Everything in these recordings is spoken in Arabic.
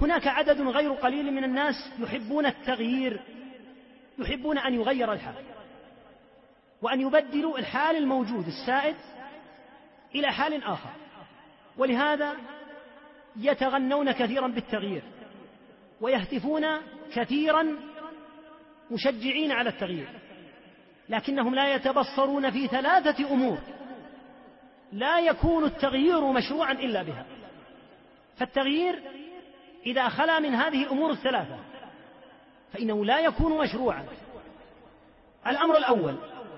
هناك عدد غير قليل من الناس يحبون التغيير، يحبون أن يغير الحال وأن يبدلوا الحال الموجود السائد إلى حال آخر، ولهذا يتغنون كثيرا بالتغيير ويهتفون كثيرا مشجعين على التغيير، لكنهم لا يتبصرون في 3 أمور لا يكون التغيير مشروعا إلا بها. فالتغيير إذا خلا من هذه الأمور ال3 فإنه لا يكون مشروعا. الأمر الأول: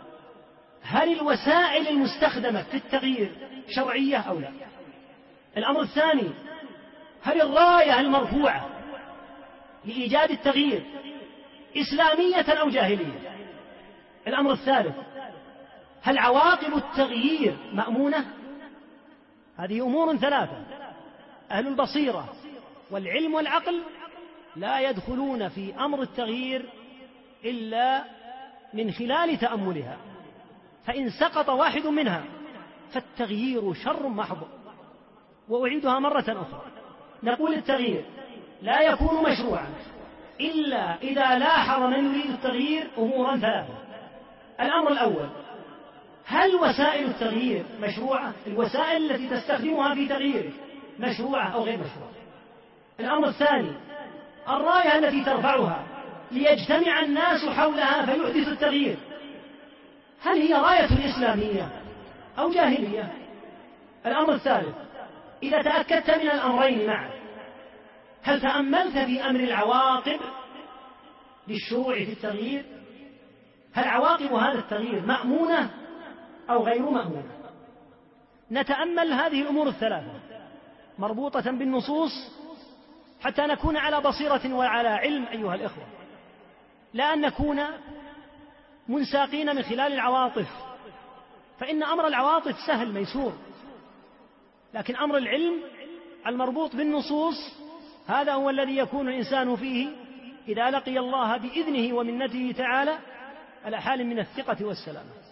هل الوسائل المستخدمة في التغيير شرعية أو لا؟ الأمر الثاني: هل الراية المرفوعة لإيجاد التغيير إسلامية أو جاهلية؟ الأمر الثالث: هل عواقب التغيير مأمونة؟ هذه أمور 3 أهل البصيرة والعلم والعقل لا يدخلون في أمر التغيير إلا من خلال تأملها، فإن سقط واحد منها فالتغيير شر محض. وأعيدها مرة أخرى، نقول التغيير لا يكون مشروعا إلا إذا لاحظ من يريد التغيير أمورا 3. الأمر الأول: هل وسائل التغيير مشروعة؟ الوسائل التي تستخدمها في تغييرك مشروعة أو غير مشروعة؟ الأمر الثاني: الراية التي ترفعها ليجتمع الناس حولها فيحدث التغيير، هل هي راية إسلامية أو جاهلية؟ الأمر الثالث: إذا تأكدت من الأمرين معا، هل تأملت في أمر العواقب للشروع في التغيير؟ هل عواقب هذا التغيير مأمونة أو غير مأمونة؟ نتأمل هذه الأمور ال3 مربوطة بالنصوص حتى نكون على بصيرة وعلى علم أيها الإخوة، لا أن نكون منساقين من خلال العواطف، فإن أمر العواطف سهل ميسور، لكن أمر العلم المربوط بالنصوص هذا هو الذي يكون الإنسان فيه إذا لقي الله بإذنه ومنته تعالى على حال من الثقة والسلامة.